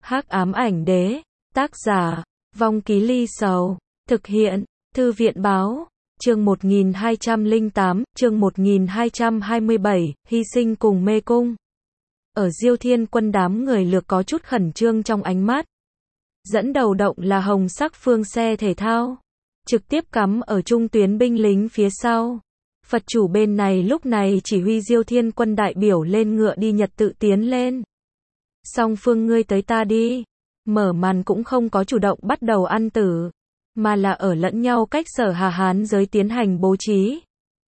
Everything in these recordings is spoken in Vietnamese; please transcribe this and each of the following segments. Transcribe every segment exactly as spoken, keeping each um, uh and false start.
Hắc ám ảnh đế, tác giả, Vong Ký Ly Sầu, thực hiện, Thư viện báo, chương một nghìn hai trăm lẻ tám, chương một nghìn hai trăm hai mươi bảy, hy sinh cùng mê cung. Ở Diêu Thiên Quân đám người lược có chút khẩn trương trong ánh mắt. Dẫn đầu động là hồng sắc phương xe thể thao, trực tiếp cắm ở trung tuyến binh lính phía sau. Phật chủ bên này lúc này chỉ huy Diêu Thiên Quân đại biểu lên ngựa đi nhật tự tiến lên. Song phương ngươi tới ta đi, mở màn cũng không có chủ động bắt đầu ăn tử, mà là ở lẫn nhau cách sở Hà Hán giới tiến hành bố trí.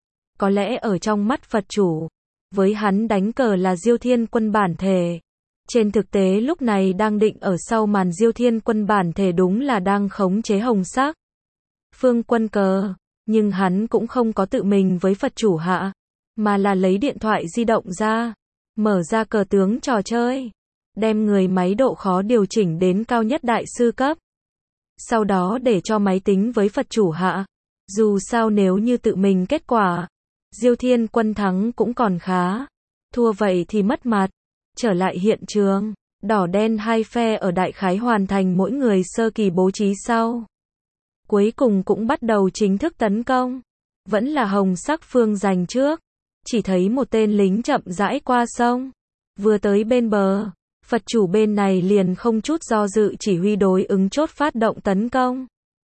Có lẽ ở trong mắt Phật chủ, với hắn đánh cờ là Diêu Thiên Quân bản thể. Trên thực tế lúc này đang định ở sau màn Diêu Thiên Quân bản thể đúng là đang khống chế hồng sắc phương quân cờ, nhưng hắn cũng không có tự mình với Phật chủ hạ, mà là lấy điện thoại di động ra, mở ra cờ tướng trò chơi, đem người máy độ khó điều chỉnh đến cao nhất đại sư cấp. Sau đó để cho máy tính với Phật chủ hạ. Dù sao nếu như tự mình kết quả Diêu Thiên Quân thắng cũng còn khá, thua vậy thì mất mặt. Trở lại hiện trường, đỏ đen hai phe ở đại khái hoàn thành mỗi người sơ kỳ bố trí sau. Cuối cùng cũng bắt đầu chính thức tấn công. Vẫn là hồng sắc phương giành trước. Chỉ thấy một tên lính chậm rãi qua sông. Vừa tới bên bờ, Phật chủ bên này liền không chút do dự chỉ huy đối ứng chốt phát động tấn công.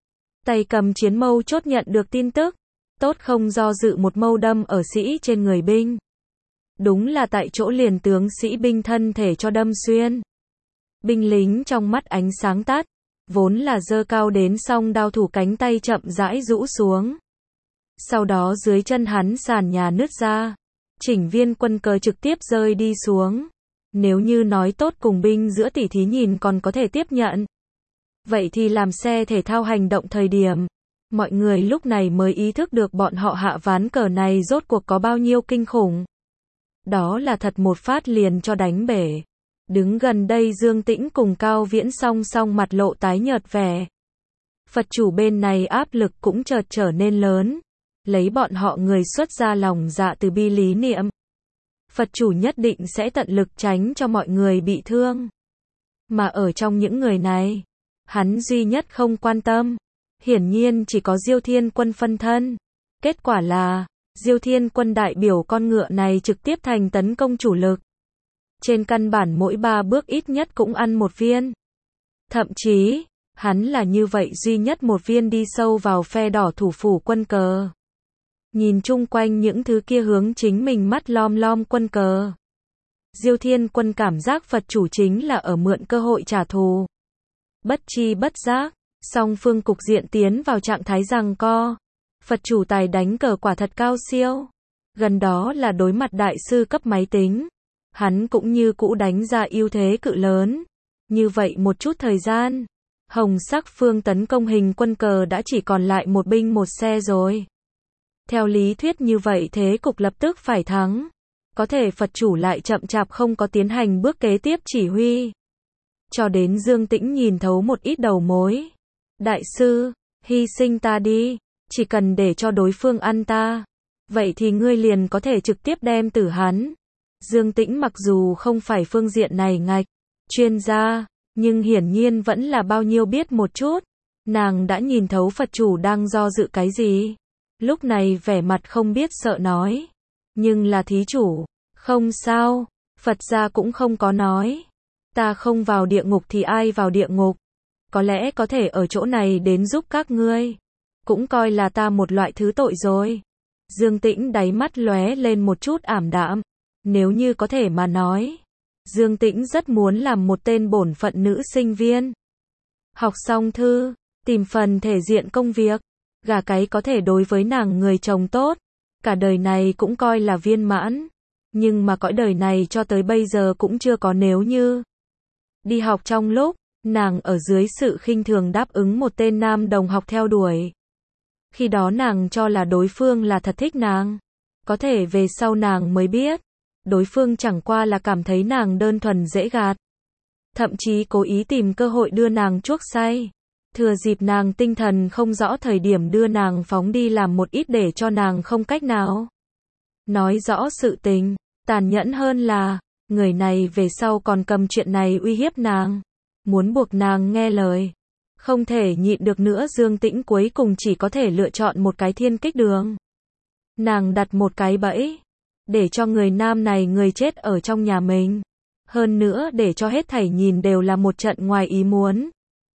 Tay cầm chiến mâu chốt nhận được tin tức. Tốt không do dự một mâu đâm ở sĩ trên người binh. Đúng là tại chỗ liền tướng sĩ binh thân thể cho đâm xuyên. Binh lính trong mắt ánh sáng tắt, vốn là giơ cao đến song đao thủ cánh tay chậm rãi rũ xuống. Sau đó dưới chân hắn sàn nhà nứt ra, chỉnh viên quân cờ trực tiếp rơi đi xuống. Nếu như nói tốt cùng binh giữa tỉ thí nhìn còn có thể tiếp nhận. Vậy thì làm xe thể thao hành động thời điểm, mọi người lúc này mới ý thức được bọn họ hạ ván cờ này rốt cuộc có bao nhiêu kinh khủng. Đó là thật một phát liền cho đánh bể. Đứng gần đây Dương Tĩnh cùng Cao Viễn song song mặt lộ tái nhợt vẻ. Phật chủ bên này áp lực cũng chợt trở nên lớn. Lấy bọn họ người xuất ra lòng dạ từ bi lý niệm. Phật chủ nhất định sẽ tận lực tránh cho mọi người bị thương. Mà ở trong những người này, hắn duy nhất không quan tâm. Hiển nhiên chỉ có Diêu Thiên Quân phân thân. Kết quả là Diêu Thiên Quân đại biểu con ngựa này trực tiếp thành tấn công chủ lực. Trên căn bản mỗi ba bước ít nhất cũng ăn một viên. Thậm chí, hắn là như vậy duy nhất một viên đi sâu vào phe đỏ thủ phủ quân cờ. Nhìn chung quanh những thứ kia hướng chính mình mắt lom lom quân cờ. Diêu Thiên Quân cảm giác Phật chủ chính là ở mượn cơ hội trả thù. Bất chi bất giác, song phương cục diện tiến vào trạng thái giằng co. Phật chủ tài đánh cờ quả thật cao siêu. Gần đó là đối mặt đại sư cấp máy tính. Hắn cũng như cũ đánh ra ưu thế cự lớn. Như vậy một chút thời gian, hồng sắc phương tấn công hình quân cờ đã chỉ còn lại một binh một xe rồi. Theo lý thuyết như vậy thế cục lập tức phải thắng. Có thể Phật chủ lại chậm chạp không có tiến hành bước kế tiếp chỉ huy. Cho đến Dương Tĩnh nhìn thấu một ít đầu mối. Đại sư, hy sinh ta đi. Chỉ cần để cho đối phương ăn ta, vậy thì ngươi liền có thể trực tiếp đem tử hắn. Dương Tĩnh mặc dù không phải phương diện này ngạch, chuyên gia, nhưng hiển nhiên vẫn là bao nhiêu biết một chút. Nàng đã nhìn thấu Phật chủ đang do dự cái gì. Lúc này vẻ mặt không biết sợ nói. Nhưng là thí chủ, không sao, Phật gia cũng không có nói. Ta không vào địa ngục thì ai vào địa ngục. Có lẽ có thể ở chỗ này đến giúp các ngươi. Cũng coi là ta một loại thứ tội rồi. Dương Tĩnh đáy mắt lóe lên một chút ảm đạm. Nếu như có thể mà nói, Dương Tĩnh rất muốn làm một tên bổn phận nữ sinh viên. Học xong thư, tìm phần thể diện công việc, gả cái có thể đối với nàng người chồng tốt. Cả đời này cũng coi là viên mãn. Nhưng mà cõi đời này cho tới bây giờ cũng chưa có nếu như. Đi học trong lúc, nàng ở dưới sự khinh thường đáp ứng một tên nam đồng học theo đuổi. Khi đó nàng cho là đối phương là thật thích nàng. Có thể về sau nàng mới biết. Đối phương chẳng qua là cảm thấy nàng đơn thuần dễ gạt. Thậm chí cố ý tìm cơ hội đưa nàng chuốc say. Thừa dịp nàng tinh thần không rõ thời điểm đưa nàng phóng đi làm một ít để cho nàng không cách nào nói rõ sự tình. Tàn nhẫn hơn là, người này về sau còn cầm chuyện này uy hiếp nàng. muốn buộc nàng nghe lời. Không thể nhịn được nữa, Dương Tĩnh cuối cùng chỉ có thể lựa chọn một cái thiên kích đường. Nàng đặt một cái bẫy, để cho người nam này người chết ở trong nhà mình. Hơn nữa để cho hết thảy nhìn đều là một trận ngoài ý muốn.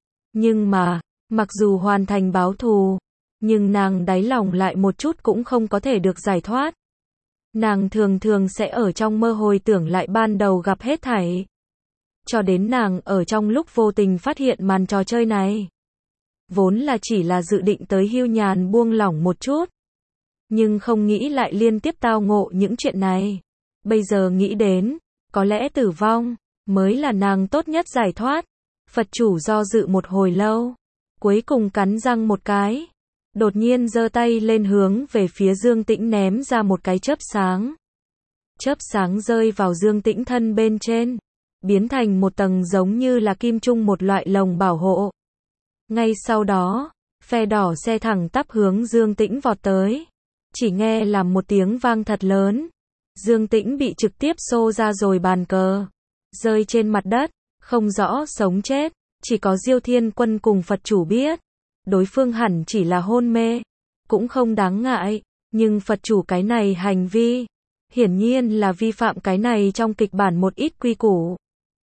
Nhưng mà, mặc dù hoàn thành báo thù, nhưng nàng đáy lòng lại một chút cũng không có thể được giải thoát. Nàng thường thường sẽ ở trong mơ hồi tưởng lại ban đầu gặp hết thảy. Cho đến nàng ở trong lúc vô tình phát hiện màn trò chơi này. Vốn là chỉ là dự định tới hưu nhàn buông lỏng một chút. Nhưng không nghĩ lại liên tiếp tao ngộ những chuyện này. Bây giờ nghĩ đến, có lẽ tử vong, mới là nàng tốt nhất giải thoát. Phật chủ do dự một hồi lâu. Cuối cùng cắn răng một cái. Đột nhiên giơ tay lên hướng về phía Dương Tĩnh ném ra một cái chớp sáng. Chớp sáng rơi vào Dương Tĩnh thân bên trên. Biến thành một tầng giống như là kim trung một loại lồng bảo hộ. Ngay sau đó, phe đỏ xe thẳng tắp hướng Dương Tĩnh vọt tới. Chỉ nghe làm một tiếng vang thật lớn. Dương Tĩnh bị trực tiếp xô ra rồi bàn cờ. Rơi trên mặt đất, không rõ sống chết. Chỉ có Diêu Thiên Quân cùng Phật chủ biết. Đối phương hẳn chỉ là hôn mê. Cũng không đáng ngại. Nhưng Phật chủ cái này hành vi. Hiển nhiên là vi phạm cái này trong kịch bản một ít quy củ.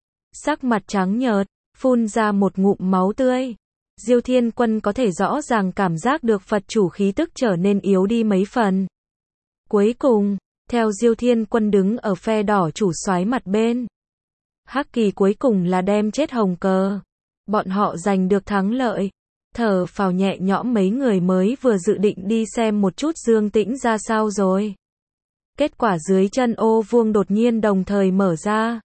Sắc mặt trắng nhợt, phun ra một ngụm máu tươi. Diêu Thiên Quân có thể rõ ràng cảm giác được Phật chủ khí tức trở nên yếu đi mấy phần. Cuối cùng, theo Diêu Thiên Quân đứng ở phe đỏ chủ soái mặt bên. Hắc Kỳ cuối cùng là đem chết hồng cờ. Bọn họ giành được thắng lợi. Thở phào nhẹ nhõm, mấy người mới vừa dự định đi xem một chút Dương Tĩnh ra sao rồi. Kết quả dưới chân ô vuông đột nhiên đồng thời mở ra.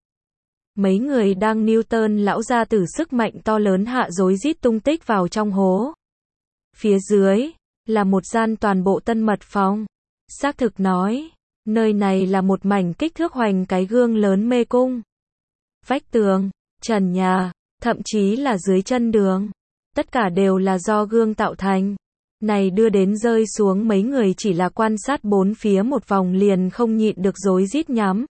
Mấy người đang Newton lão gia tử sức mạnh to lớn hạ rối rít tung tích vào trong hố. Phía dưới, là một gian toàn bộ tân mật phòng. Xác thực nói, nơi này là một mảnh kích thước hoành cái gương lớn mê cung. Vách tường, trần nhà, thậm chí là dưới chân đường. Tất cả đều là do gương tạo thành. Này đưa đến rơi xuống mấy người chỉ là quan sát bốn phía một vòng liền không nhịn được rối rít nhắm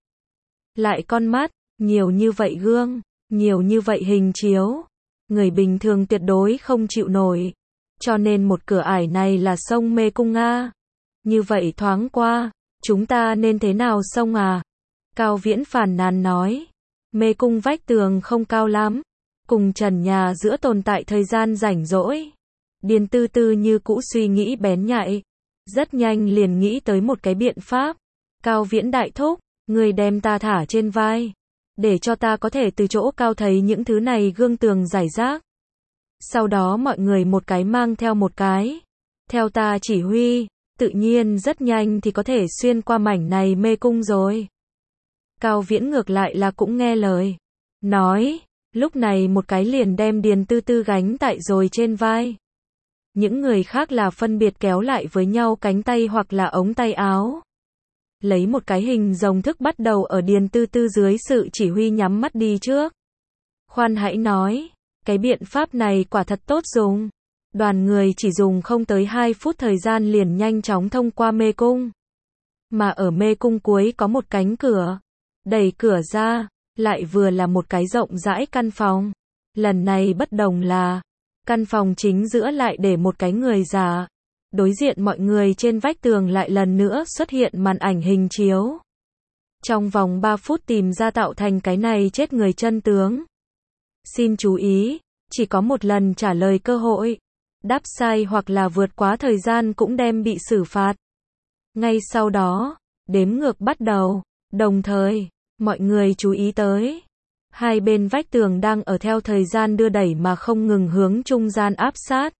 lại con mắt. Nhiều như vậy gương, nhiều như vậy hình chiếu. Người bình thường tuyệt đối không chịu nổi. Cho nên một cửa ải này là sông mê cung a. Như vậy thoáng qua, chúng ta nên thế nào sông à? Cao Viễn phàn nàn nói. Mê cung vách tường không cao lắm. Cùng trần nhà giữa tồn tại thời gian rảnh rỗi. Điền Tư Tư như cũ suy nghĩ bén nhạy. Rất nhanh liền nghĩ tới một cái biện pháp. Cao Viễn đại thúc, người đem ta thả trên vai. Để cho ta có thể từ chỗ cao thấy những thứ này gương tường rải rác. Sau đó mọi người một cái mang theo một cái. Theo ta chỉ huy, tự nhiên rất nhanh thì có thể xuyên qua mảnh này mê cung rồi. Cao Viễn ngược lại là cũng nghe lời. Nói, lúc này một cái liền đem Điền Tư Tư gánh tại rồi trên vai. Những người khác là phân biệt kéo lại với nhau cánh tay hoặc là ống tay áo. Lấy một cái hình rồng thức bắt đầu ở Điền Tư Tư dưới sự chỉ huy nhắm mắt đi trước. Khoan hãy nói, cái biện pháp này quả thật tốt dùng. Đoàn người chỉ dùng không tới hai phút thời gian liền nhanh chóng thông qua mê cung. Mà ở mê cung cuối có một cánh cửa. Đẩy cửa ra, lại vừa là một cái rộng rãi căn phòng. Lần này bất đồng là, căn phòng chính giữa lại để một cái người già. Đối diện mọi người trên vách tường lại lần nữa xuất hiện màn ảnh hình chiếu. Trong vòng ba phút tìm ra tạo thành cái này chết người chân tướng. Xin chú ý, chỉ có một lần trả lời cơ hội. Đáp sai hoặc là vượt quá thời gian cũng đem bị xử phạt. Ngay sau đó, đếm ngược bắt đầu. Đồng thời, mọi người chú ý tới. Hai bên vách tường đang ở theo thời gian đưa đẩy mà không ngừng hướng trung gian áp sát.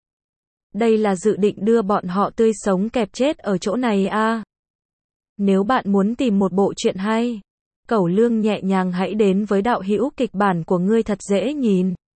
Đây là dự định đưa bọn họ tươi sống kẹp chết ở chỗ này a. Nếu bạn muốn tìm một bộ truyện hay, Cẩu Lương nhẹ nhàng hãy đến với đạo hữu kịch bản của ngươi thật dễ nhìn.